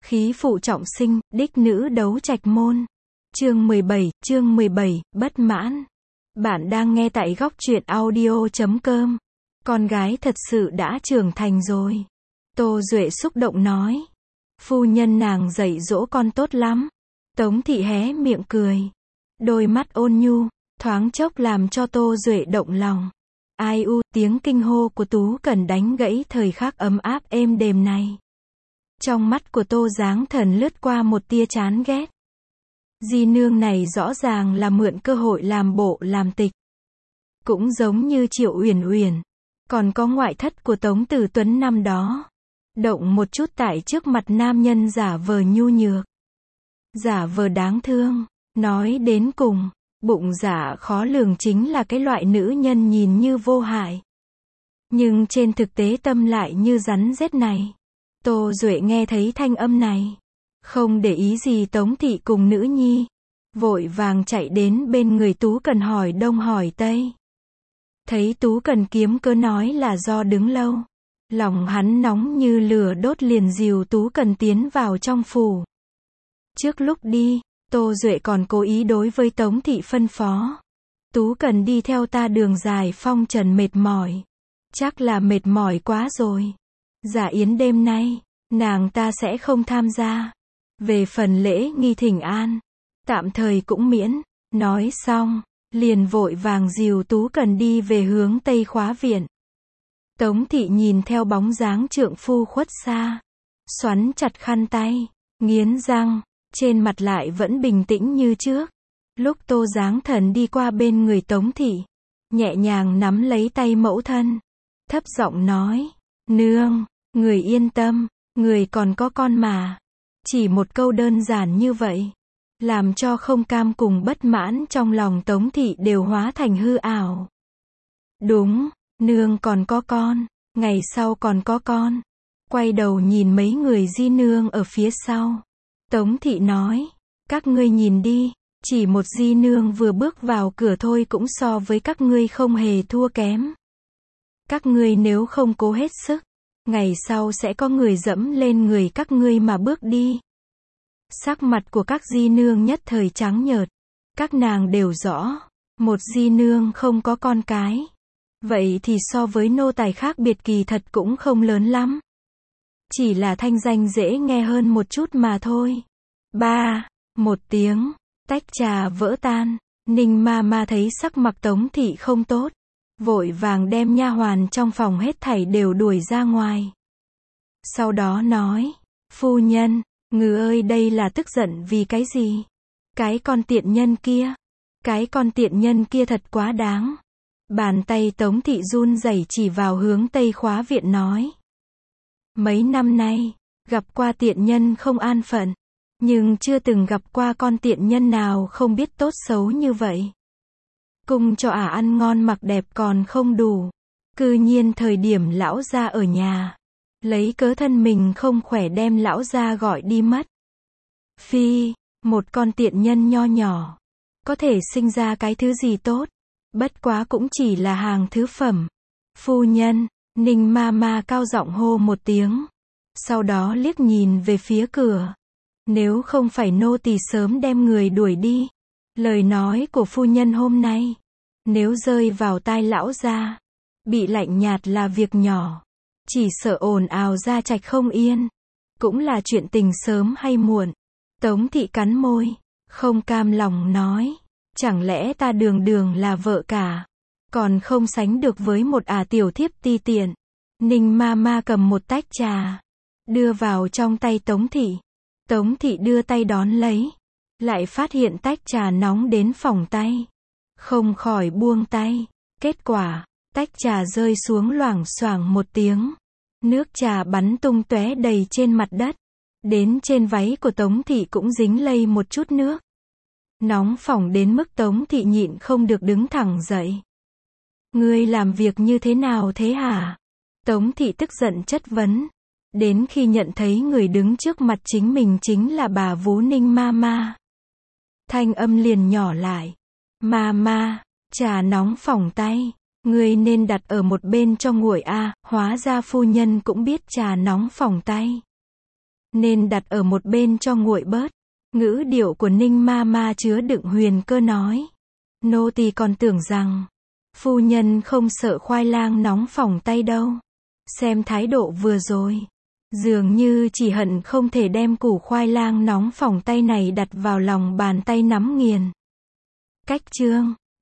Khí phụ trọng sinh, đích nữ đấu trạch môn. Chương 17, bất mãn. Bạn đang nghe tại góc truyện audio.com. Con gái thật sự đã trưởng thành rồi. Tô Duệ xúc động nói. Phu nhân nàng dạy dỗ con tốt lắm. Tống thị hé miệng cười. Đôi mắt ôn nhu, thoáng chốc làm cho Tô Duệ động lòng. Ai u, tiếng kinh hô của Tú Cẩn đánh gãy thời khắc ấm áp êm đềm này. Trong mắt của Tô Giáng Thần lướt qua một tia chán ghét. Di nương này rõ ràng là mượn cơ hội làm bộ làm tịch. Cũng giống như Triệu Uyển Uyển, còn có ngoại thất của Tống Tử Tuấn năm đó. Động một chút tại trước mặt nam nhân giả vờ nhu nhược, giả vờ đáng thương. Nói đến cùng, bụng dạ khó lường chính là cái loại nữ nhân nhìn như vô hại, nhưng trên thực tế tâm lại như rắn rết này. Tô Duệ nghe thấy thanh âm này, không để ý gì Tống thị cùng nữ nhi, vội vàng chạy đến bên người Tú Cần hỏi đông hỏi tây. Thấy Tú Cần kiếm cớ nói là do đứng lâu, lòng hắn nóng như lửa đốt, liền dìu Tú Cần tiến vào trong phủ. Trước lúc đi, Tô Duệ còn cố ý đối với Tống thị phân phó. Tú Cần đi theo ta đường dài phong trần mệt mỏi. Chắc là mệt mỏi quá rồi. Dạ yến đêm nay, nàng ta sẽ không tham gia. Về phần lễ nghi thỉnh an, tạm thời cũng miễn. Nói xong, liền vội vàng dìu Tú Cần đi về hướng Tây Khóa Viện. Tống thị nhìn theo bóng dáng trượng phu khuất xa, xoắn chặt khăn tay, nghiến răng, trên mặt lại vẫn bình tĩnh như trước. Lúc Tô Giáng Thần đi qua bên người Tống thị, nhẹ nhàng nắm lấy tay mẫu thân, thấp giọng nói, nương, người yên tâm, người còn có con mà. Chỉ một câu đơn giản như vậy, làm cho không cam cùng bất mãn trong lòng Tống thị đều hóa thành hư ảo. Đúng, nương còn có con, ngày sau còn có con. Quay đầu nhìn mấy người di nương ở phía sau, Tống thị nói, các ngươi nhìn đi, chỉ một di nương vừa bước vào cửa thôi cũng so với các ngươi không hề thua kém. Các ngươi nếu không cố hết sức, ngày sau sẽ có người dẫm lên người các ngươi mà bước đi. Sắc mặt của các di nương nhất thời trắng nhợt. Các nàng đều rõ, một di nương không có con cái, vậy thì so với nô tài khác biệt kỳ thật cũng không lớn lắm. Chỉ là thanh danh dễ nghe hơn một chút mà thôi. Một tiếng, tách trà vỡ tan. Ninh ma ma thấy sắc mặt Tống thị không tốt, vội vàng đem nha hoàn trong phòng hết thảy đều đuổi ra ngoài. Sau đó nói, phu nhân, ngừ ơi, đây là tức giận vì cái gì? Cái con tiện nhân kia. Cái con tiện nhân kia thật quá đáng. Bàn tay Tống thị run rẩy chỉ vào hướng Tây Khóa Viện nói. Mấy năm nay, gặp qua tiện nhân không an phận, nhưng chưa từng gặp qua con tiện nhân nào không biết tốt xấu như vậy. Cung cho ăn ngon mặc đẹp còn không đủ, cư nhiên thời điểm lão gia ở nhà, lấy cớ thân mình không khỏe đem lão gia gọi đi mất. Phi, một con tiện nhân nho nhỏ, có thể sinh ra cái thứ gì tốt, bất quá cũng chỉ là hàng thứ phẩm. Phu nhân, Ninh ma ma cao giọng hô một tiếng, sau đó liếc nhìn về phía cửa. Nếu không phải nô tỳ sớm đem người đuổi đi, lời nói của phu nhân hôm nay, nếu rơi vào tai lão gia, bị lạnh nhạt là việc nhỏ, chỉ sợ ồn ào ra trạch không yên, cũng là chuyện tình sớm hay muộn. Tống thị cắn môi, không cam lòng nói, chẳng lẽ ta đường đường là vợ cả, còn không sánh được với một tiểu thiếp ti tiện. Ninh ma ma cầm một tách trà, đưa vào trong tay Tống thị. Tống thị đưa tay đón lấy, lại phát hiện tách trà nóng đến phỏng tay, không khỏi buông tay. Kết quả, tách trà rơi xuống loảng xoảng một tiếng, nước trà bắn tung tóe đầy trên mặt đất, đến trên váy của Tống thị cũng dính lây một chút nước. Nóng phỏng đến mức Tống thị nhịn không được đứng thẳng dậy. Ngươi làm việc như thế nào thế hả? Tống thị tức giận chất vấn. Đến khi nhận thấy người đứng trước mặt chính mình chính là bà vú Ninh ma ma, thanh âm liền nhỏ lại. Ma ma, trà nóng phỏng tay, ngươi nên đặt ở một bên cho nguội. Hóa ra phu nhân cũng biết trà nóng phỏng tay. nên đặt ở một bên cho nguội bớt. Ngữ điệu của Ninh ma ma chứa đựng huyền cơ nói. Nô tỳ còn tưởng rằng, phu nhân không sợ khoai lang nóng phỏng tay đâu. Xem thái độ vừa rồi, dường như chỉ hận không thể đem củ khoai lang nóng phỏng tay này đặt vào lòng bàn tay nắm nghiền. Cách chương